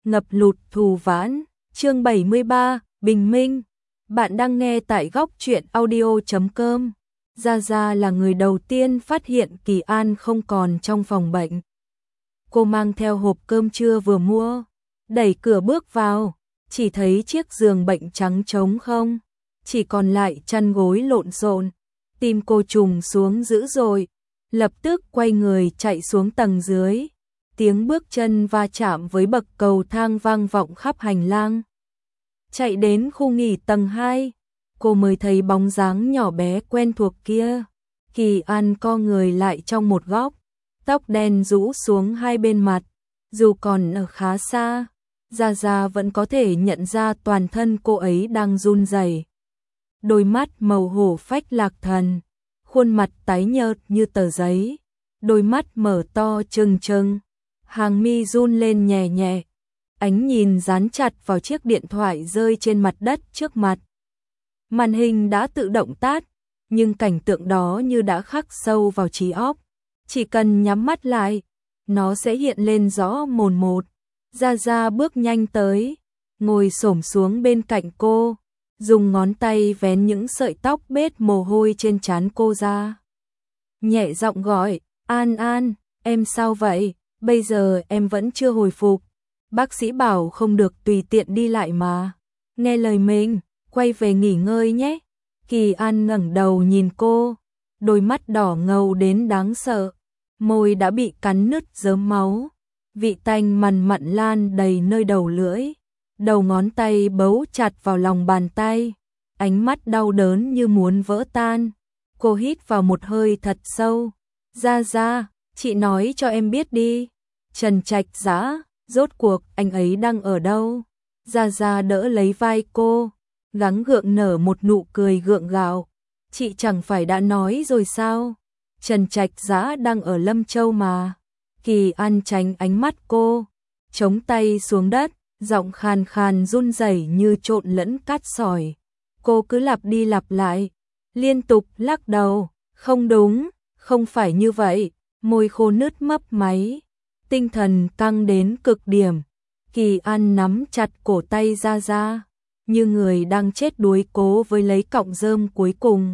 ngập lụt thù vãn, chương 73, bình minh. Bạn đang nghe tại góc truyện audio.com. Gia Gia là người đầu tiên phát hiện Kỳ An không còn trong phòng bệnh. Cô mang theo hộp cơm trưa vừa mua, đẩy cửa bước vào, chỉ thấy chiếc giường bệnh trắng trống không, chỉ còn lại chăn gối lộn xộn. Tim cô trùng xuống dữ dội, lập tức quay người chạy xuống tầng dưới. Tiếng bước chân va chạm với bậc cầu thang vang vọng khắp hành lang. Chạy đến khu nghỉ tầng 2, cô mới thấy bóng dáng nhỏ bé quen thuộc kia. Kỳ An co người lại trong một góc, tóc đen rũ xuống hai bên mặt, dù còn ở khá xa, Gia Gia vẫn có thể nhận ra toàn thân cô ấy đang run rẩy. Đôi mắt màu hổ phách lạc thần, khuôn mặt tái nhợt như tờ giấy, đôi mắt mở to trừng trừng, hàng mi run lên nhẹ nhẹ, ánh nhìn dán chặt vào chiếc điện thoại rơi trên mặt đất trước mặt. Màn hình đã tự động tắt, nhưng cảnh tượng đó như đã khắc sâu vào trí óc, chỉ cần nhắm mắt lại, nó sẽ hiện lên rõ mồn một. Gia Gia bước nhanh tới, ngồi xổm xuống bên cạnh cô, dùng ngón tay vén những sợi tóc bết mồ hôi trên trán cô ra. Nhẹ giọng gọi, An An, em sao vậy? Bây giờ em vẫn chưa hồi phục. Bác sĩ bảo không được tùy tiện đi lại mà. Nghe lời mình, quay về nghỉ ngơi nhé. Kỳ An ngẩng đầu nhìn cô, đôi mắt đỏ ngầu đến đáng sợ, môi đã bị cắn nứt rớm máu, vị tanh mằn mặn lan đầy nơi đầu lưỡi, đầu ngón tay bấu chặt vào lòng bàn tay, ánh mắt đau đớn như muốn vỡ tan. Cô hít vào một hơi thật sâu. Gia Gia, chị nói cho em biết đi. Trần Trạch Dã, rốt cuộc anh ấy đang ở đâu? Gia Gia đỡ lấy vai cô, gắng gượng nở một nụ cười gượng gạo. Chị chẳng phải đã nói rồi sao? Trần Trạch Dã đang ở Lâm Châu mà. Kỳ An tránh ánh mắt cô, chống tay xuống đất, giọng khàn khàn run rẩy như trộn lẫn cát sỏi. Cô cứ lặp đi lặp lại, liên tục lắc đầu, không đúng, không phải như vậy, môi khô nứt mấp máy, tinh thần căng đến cực điểm. Kỳ An nắm chặt cổ tay Gia Gia, như người đang chết đuối cố với lấy cọng rơm cuối cùng.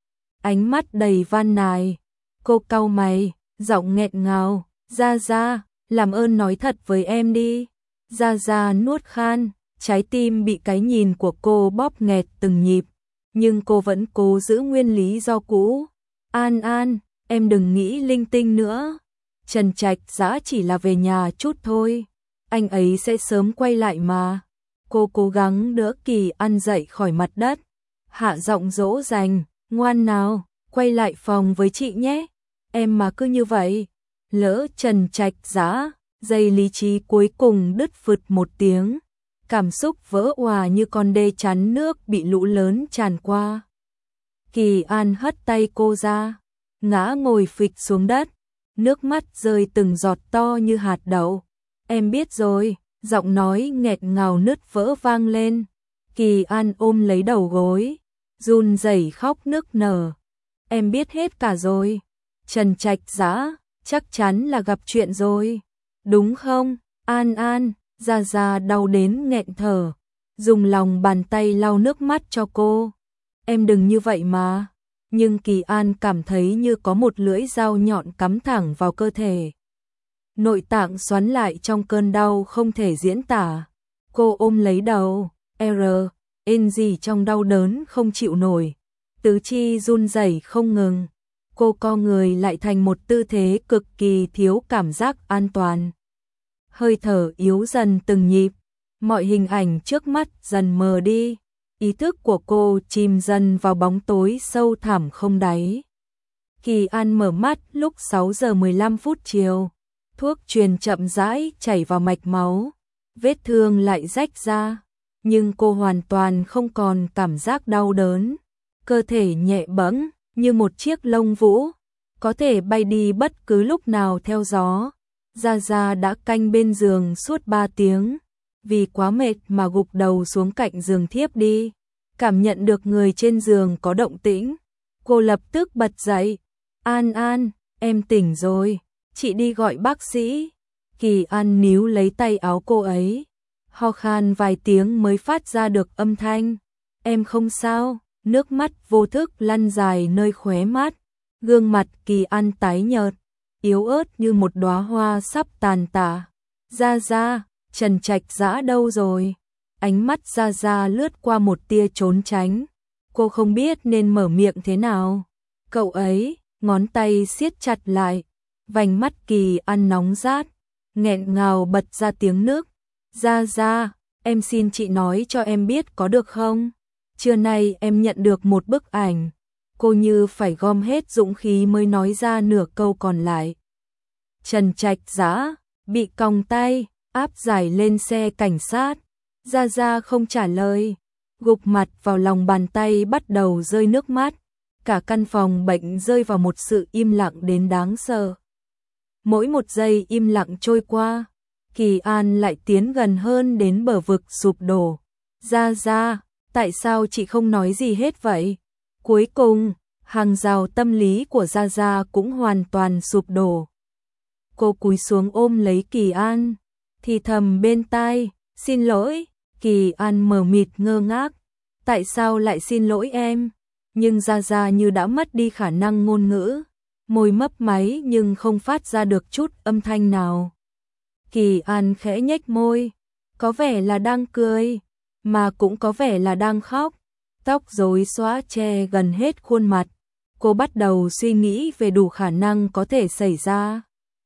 Ánh mắt đầy van nài, cô cau mày, giọng nghẹn ngào, Gia Gia, làm ơn nói thật với em đi. Gia Gia nuốt khan, trái tim bị cái nhìn của cô bóp nghẹt từng nhịp, nhưng cô vẫn cố giữ nguyên lý do cũ. An An, em đừng nghĩ linh tinh nữa. Trần Trạch Dã chỉ là về nhà chút thôi, anh ấy sẽ sớm quay lại mà. Cô cố gắng đỡ Kỳ An dậy khỏi mặt đất, hạ giọng dỗ dành, ngoan nào, quay lại phòng với chị nhé. Em mà cứ như vậy, lỡ Trần Trạch Dã, dây lý trí cuối cùng đứt phụt một tiếng, cảm xúc vỡ òa như con đê chắn nước bị lũ lớn tràn qua. Kỳ An hất tay cô ra, ngã ngồi phịch xuống đất, nước mắt rơi từng giọt to như hạt đậu. Em biết rồi, giọng nói nghẹt ngào nứt vỡ vang lên. Kỳ An ôm lấy đầu gối, run rẩy khóc nức nở. Em biết hết cả rồi. Trần Trạch Dã, chắc chắn là gặp chuyện rồi, đúng không? An An, Gia Gia đau đến nghẹn thở, dùng lòng bàn tay lau nước mắt cho cô. Em đừng như vậy mà. Nhưng Kỳ An cảm thấy như có một lưỡi dao nhọn cắm thẳng vào cơ thể. Nội tạng xoắn lại trong cơn đau không thể diễn tả. Cô ôm lấy đầu, in gì trong đau đớn không chịu nổi. Tứ chi run rẩy không ngừng. Cô co người lại thành một tư thế cực kỳ thiếu cảm giác an toàn. Hơi thở yếu dần từng nhịp, mọi hình ảnh trước mắt dần mờ đi. Ý thức của cô chìm dần vào bóng tối sâu thẳm không đáy. Kỳ An mở mắt lúc 6 giờ 15 phút chiều. Thuốc truyền chậm rãi chảy vào mạch máu. Vết thương lại rách ra, nhưng cô hoàn toàn không còn cảm giác đau đớn. Cơ thể nhẹ bẫng như một chiếc lông vũ, có thể bay đi bất cứ lúc nào theo gió. Gia Gia đã canh bên giường suốt 3 tiếng. Vì quá mệt mà gục đầu xuống cạnh giường thiếp đi. Cảm nhận được người trên giường có động tĩnh, cô lập tức bật dậy. An An, em tỉnh rồi, chị đi gọi bác sĩ. Kỳ An níu lấy tay áo cô ấy, ho khan vài tiếng mới phát ra được âm thanh. Em không sao, nước mắt vô thức lăn dài nơi khóe mắt, gương mặt Kỳ An tái nhợt, yếu ớt như một đóa hoa sắp tàn tạ. Gia Gia, Trần Trạch Dã đâu rồi? Ánh mắt Gia Gia lướt qua một tia trốn tránh. Cô không biết nên mở miệng thế nào. Cậu ấy, ngón tay siết chặt lại, vành mắt Kỳ An nóng rát, nghẹn ngào bật ra tiếng nước. Gia Gia, em xin chị nói cho em biết có được không? Trưa nay em nhận được một bức ảnh. Cô như phải gom hết dũng khí mới nói ra nửa câu còn lại. Trần Trạch Dã bị còng tay, áp giải lên xe cảnh sát. Gia Gia không trả lời, gục mặt vào lòng bàn tay bắt đầu rơi nước mắt. Cả căn phòng bệnh rơi vào một sự im lặng đến đáng sợ. Mỗi một giây im lặng trôi qua, Kỳ An lại tiến gần hơn đến bờ vực sụp đổ. Gia Gia, tại sao chị không nói gì hết vậy? Cuối cùng, hàng rào tâm lý của Gia Gia cũng hoàn toàn sụp đổ. Cô cúi xuống ôm lấy Kỳ An, thì thầm bên tai, xin lỗi. Kỳ An mờ mịt ngơ ngác, tại sao lại xin lỗi em? Nhưng Gia Gia như đã mất đi khả năng ngôn ngữ, môi mấp máy nhưng không phát ra được chút âm thanh nào. Kỳ An khẽ nhếch môi, có vẻ là đang cười, mà cũng có vẻ là đang khóc. Tóc rối xõa che gần hết khuôn mặt. Cô bắt đầu suy nghĩ về đủ khả năng có thể xảy ra.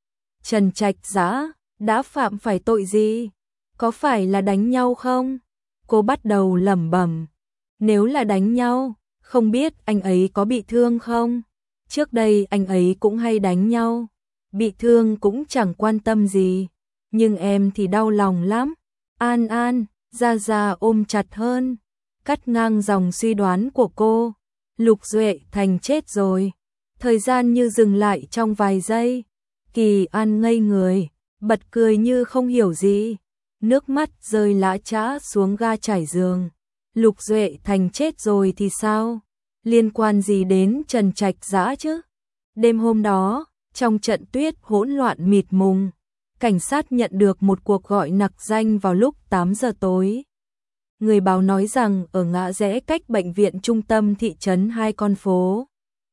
Trần Trạch Dã đã phạm phải tội gì? Có phải là đánh nhau không? Cô bắt đầu lẩm bẩm. Nếu là đánh nhau, không biết anh ấy có bị thương không? Trước đây anh ấy cũng hay đánh nhau. Bị thương cũng chẳng quan tâm gì. Nhưng em thì đau lòng lắm. An An, Gia Gia ôm chặt hơn, cắt ngang dòng suy đoán của cô. Lục Duệ Thành chết rồi. Thời gian như dừng lại trong vài giây. Kỳ An ngây người, bật cười như không hiểu gì. Nước mắt rơi lã chã xuống ga trải giường. Lục Duệ Thành chết rồi thì sao? Liên quan gì đến Trần Trạch Dã chứ? Đêm hôm đó, trong trận tuyết hỗn loạn mịt mùng, cảnh sát nhận được một cuộc gọi nặc danh vào lúc 8 giờ tối. Người báo nói rằng ở ngã rẽ cách bệnh viện trung tâm thị trấn 2 con phố,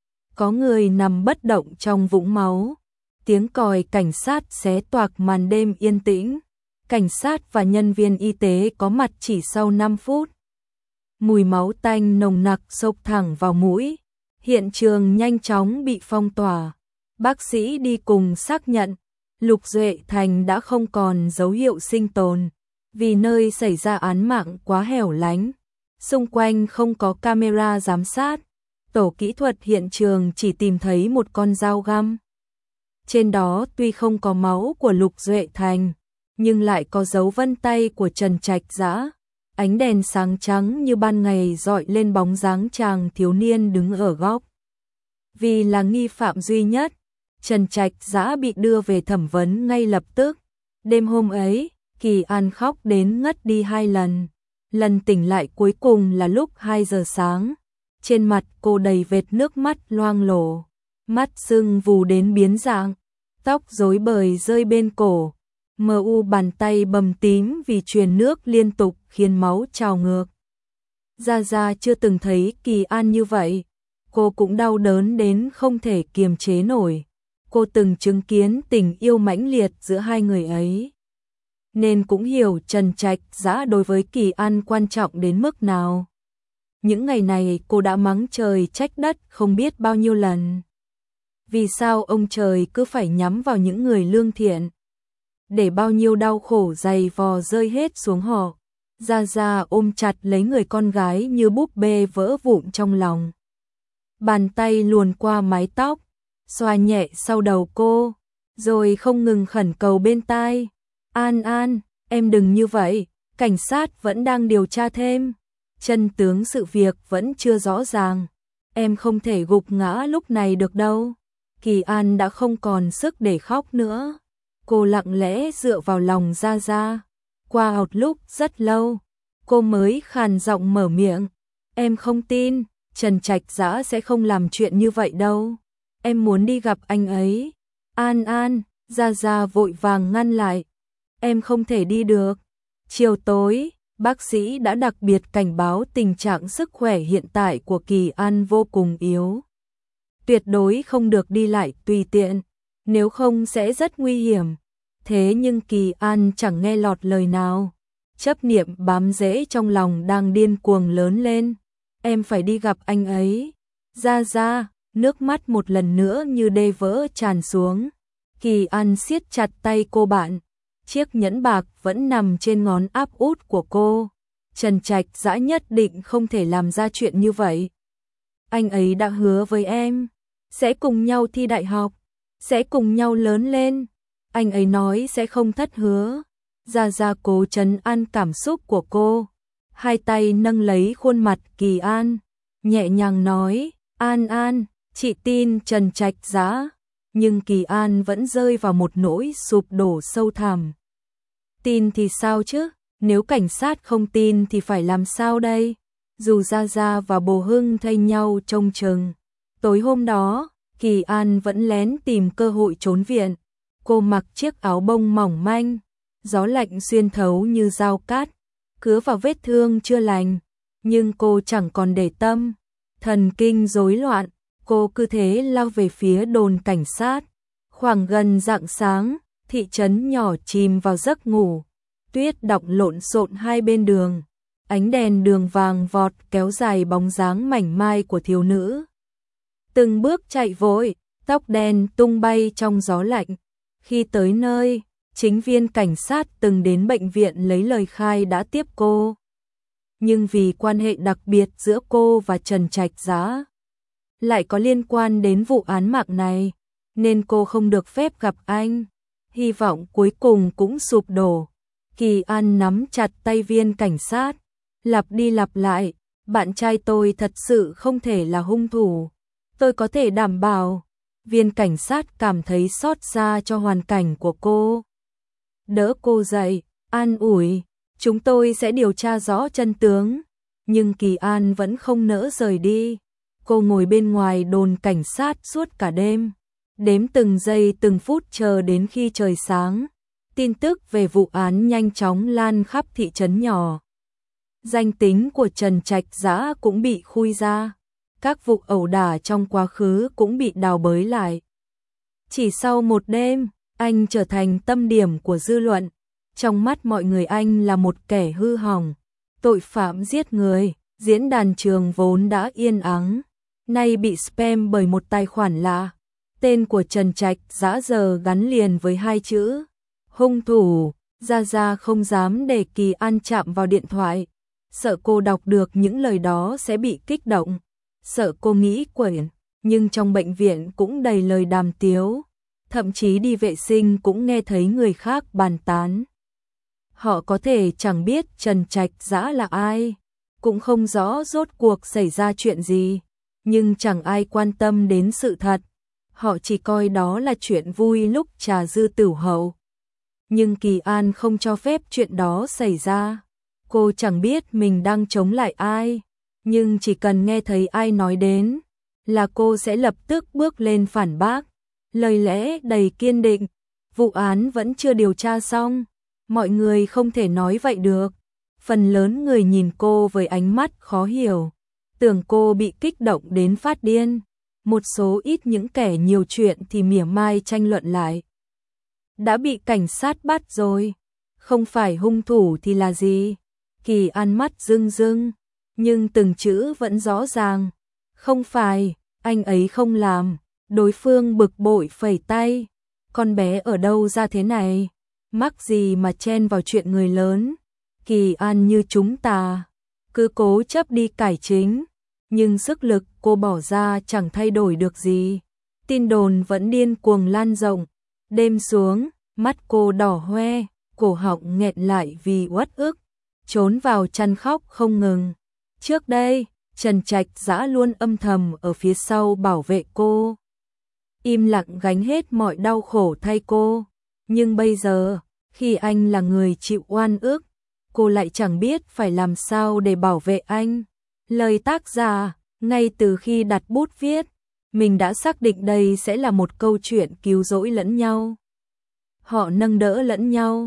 có người nằm bất động trong vũng máu. Tiếng còi cảnh sát xé toạc màn đêm yên tĩnh. Cảnh sát và nhân viên y tế có mặt chỉ sau 5 phút. Mùi máu tanh nồng nặc xộc thẳng vào mũi. Hiện trường nhanh chóng bị phong tỏa. Bác sĩ đi cùng xác nhận Lục Duệ Thành đã không còn dấu hiệu sinh tồn, vì nơi xảy ra án mạng quá hẻo lánh, xung quanh không có camera giám sát. Tổ kỹ thuật hiện trường chỉ tìm thấy một con dao găm. Trên đó tuy không có máu của Lục Duệ Thành, nhưng lại có dấu vân tay của Trần Trạch Dã. Ánh đèn sáng trắng như ban ngày rọi lên bóng dáng chàng thiếu niên đứng ở góc. Vì là nghi phạm duy nhất, Trần Trạch Dã bị đưa về thẩm vấn ngay lập tức. Đêm hôm ấy, Kỳ An khóc đến ngất đi 2 lần. Lần tỉnh lại cuối cùng là lúc 2 giờ sáng. Trên mặt cô đầy vệt nước mắt loang lổ, mắt sưng vù đến biến dạng, tóc rối bời rơi bên cổ, mờ u bàn tay bầm tím vì truyền nước liên tục khiến máu trào ngược. Gia Gia chưa từng thấy Kỳ An như vậy, cô cũng đau đớn đến không thể kiềm chế nổi. Cô từng chứng kiến tình yêu mãnh liệt giữa hai người ấy, nên cũng hiểu Trần Trạch Dã đối với Kỳ An quan trọng đến mức nào. Những ngày này cô đã mắng trời trách đất không biết bao nhiêu lần. Vì sao ông trời cứ phải nhắm vào những người lương thiện? Để bao nhiêu đau khổ dày vò rơi hết xuống họ. Gia Gia ôm chặt lấy người con gái như búp bê vỡ vụn trong lòng. Bàn tay luồn qua mái tóc, xoa nhẹ sau đầu cô, rồi không ngừng khẩn cầu bên tai. An An, em đừng như vậy, cảnh sát vẫn đang điều tra thêm. Chân tướng sự việc vẫn chưa rõ ràng. Em không thể gục ngã lúc này được đâu. Kỳ An đã không còn sức để khóc nữa. Cô lặng lẽ dựa vào lòng Gia Gia. Qua một lúc rất lâu, cô mới khàn giọng mở miệng. Em không tin, Trần Trạch Dã sẽ không làm chuyện như vậy đâu. Em muốn đi gặp anh ấy. An An, Gia Gia vội vàng ngăn lại. Em không thể đi được. Chiều tối, bác sĩ đã đặc biệt cảnh báo tình trạng sức khỏe hiện tại của Kỳ An vô cùng yếu. Tuyệt đối không được đi lại tùy tiện, nếu không sẽ rất nguy hiểm. Thế nhưng Kỳ An chẳng nghe lọt lời nào. Chấp niệm bám rễ trong lòng đang điên cuồng lớn lên. Em phải đi gặp anh ấy. Ra, nước mắt một lần nữa như đê vỡ tràn xuống. Kỳ An siết chặt tay cô bạn. Chiếc nhẫn bạc vẫn nằm trên ngón áp út của cô. Trần Trạch Dã nhất định không thể làm ra chuyện như vậy. Anh ấy đã hứa với em, sẽ cùng nhau thi đại học, sẽ cùng nhau lớn lên. Anh ấy nói sẽ không thất hứa. Gia cố trấn an cảm xúc của cô. Hai tay nâng lấy khuôn mặt Kỳ An, nhẹ nhàng nói, An, chị tin Trần Trạch Dã. Nhưng Kỳ An vẫn rơi vào một nỗi sụp đổ sâu thẳm. Tin thì sao chứ? Nếu cảnh sát không tin thì phải làm sao đây? Dù Gia và Bồ Hưng thay nhau trông chừng. Tối hôm đó, Kỳ An vẫn lén tìm cơ hội trốn viện. Cô mặc chiếc áo bông mỏng manh, gió lạnh xuyên thấu như dao cát, cứa vào vết thương chưa lành. Nhưng cô chẳng còn để tâm. Thần kinh rối loạn, cô cứ thế lao về phía đồn cảnh sát. Khoảng gần rạng sáng, thị trấn nhỏ chìm vào giấc ngủ. Tuyết đọng lộn xộn hai bên đường. Ánh đèn đường vàng vọt kéo dài bóng dáng mảnh mai của thiếu nữ. Từng bước chạy vội, tóc đen tung bay trong gió lạnh. Khi tới nơi, chính viên cảnh sát từng đến bệnh viện lấy lời khai đã tiếp cô. Nhưng vì quan hệ đặc biệt giữa cô và Trần Trạch Dã lại có liên quan đến vụ án mạng này, nên cô không được phép gặp anh. Hy vọng cuối cùng cũng sụp đổ. Kỳ An nắm chặt tay viên cảnh sát, lặp đi lặp lại, bạn trai tôi thật sự không thể là hung thủ. Tôi có thể đảm bảo. Viên cảnh sát cảm thấy xót xa cho hoàn cảnh của cô. Đỡ cô dậy, an ủi, chúng tôi sẽ điều tra rõ chân tướng. Nhưng Kỳ An vẫn không nỡ rời đi. Cô ngồi bên ngoài đồn cảnh sát suốt cả đêm, đếm từng giây từng phút chờ đến khi trời sáng. Tin tức về vụ án nhanh chóng lan khắp thị trấn nhỏ. Danh tính của Trần Trạch Dã cũng bị khui ra. Các vụ ẩu đả trong quá khứ cũng bị đào bới lại. Chỉ sau một đêm, anh trở thành tâm điểm của dư luận. Trong mắt mọi người anh là một kẻ hư hỏng, tội phạm giết người. Diễn đàn trường vốn đã yên ắng, nay bị spam bởi một tài khoản lạ. Tên của Trần Trạch Dã giờ gắn liền với hai chữ hung thủ. Gia không dám để Kỳ An chạm vào điện thoại, sợ cô đọc được những lời đó sẽ bị kích động, sợ cô nghĩ quẩn. Nhưng trong bệnh viện cũng đầy lời đàm tiếu, thậm chí đi vệ sinh cũng nghe thấy người khác bàn tán. Họ có thể chẳng biết Trần Trạch Dã là ai, cũng không rõ rốt cuộc xảy ra chuyện gì, nhưng chẳng ai quan tâm đến sự thật. Họ chỉ coi đó là chuyện vui lúc trà dư tửu hậu. Nhưng Kỳ An không cho phép chuyện đó xảy ra. Cô chẳng biết mình đang chống lại ai, nhưng chỉ cần nghe thấy ai nói đến là cô sẽ lập tức bước lên phản bác. Lời lẽ đầy kiên định, vụ án vẫn chưa điều tra xong, mọi người không thể nói vậy được. Phần lớn người nhìn cô với ánh mắt khó hiểu, tưởng cô bị kích động đến phát điên. Một số ít những kẻ nhiều chuyện thì mỉa mai tranh luận lại. Đã bị cảnh sát bắt rồi, không phải hung thủ thì là gì? Kỳ An mắt rưng rưng, nhưng từng chữ vẫn rõ ràng. Không phải, anh ấy không làm. Đối phương bực bội phẩy tay. Con bé ở đâu ra thế này? Mắc gì mà chen vào chuyện người lớn? Kỳ An như chúng ta, cứ cố chấp đi cải chính. Nhưng sức lực cô bỏ ra chẳng thay đổi được gì. Tin đồn vẫn điên cuồng lan rộng. Đêm xuống, mắt cô đỏ hoe, cổ họng nghẹn lại vì uất ức, trốn vào chăn khóc không ngừng. Trước đây, Trần Trạch Dã luôn âm thầm ở phía sau bảo vệ cô, im lặng gánh hết mọi đau khổ thay cô. Nhưng bây giờ, khi anh là người chịu oan ức, cô lại chẳng biết phải làm sao để bảo vệ anh. Lời tác giả, ngay từ khi đặt bút viết, mình đã xác định đây sẽ là một câu chuyện cứu rỗi lẫn nhau. Họ nâng đỡ lẫn nhau,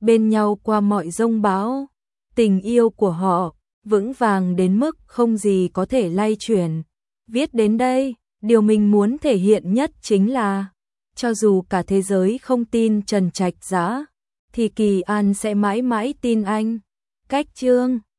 bên nhau qua mọi giông bão. Tình yêu của họ vững vàng đến mức không gì có thể lay chuyển. Viết đến đây, điều mình muốn thể hiện nhất chính là, cho dù cả thế giới không tin Trần Trạch Dã, thì Kỳ An sẽ mãi mãi tin anh. Cách chương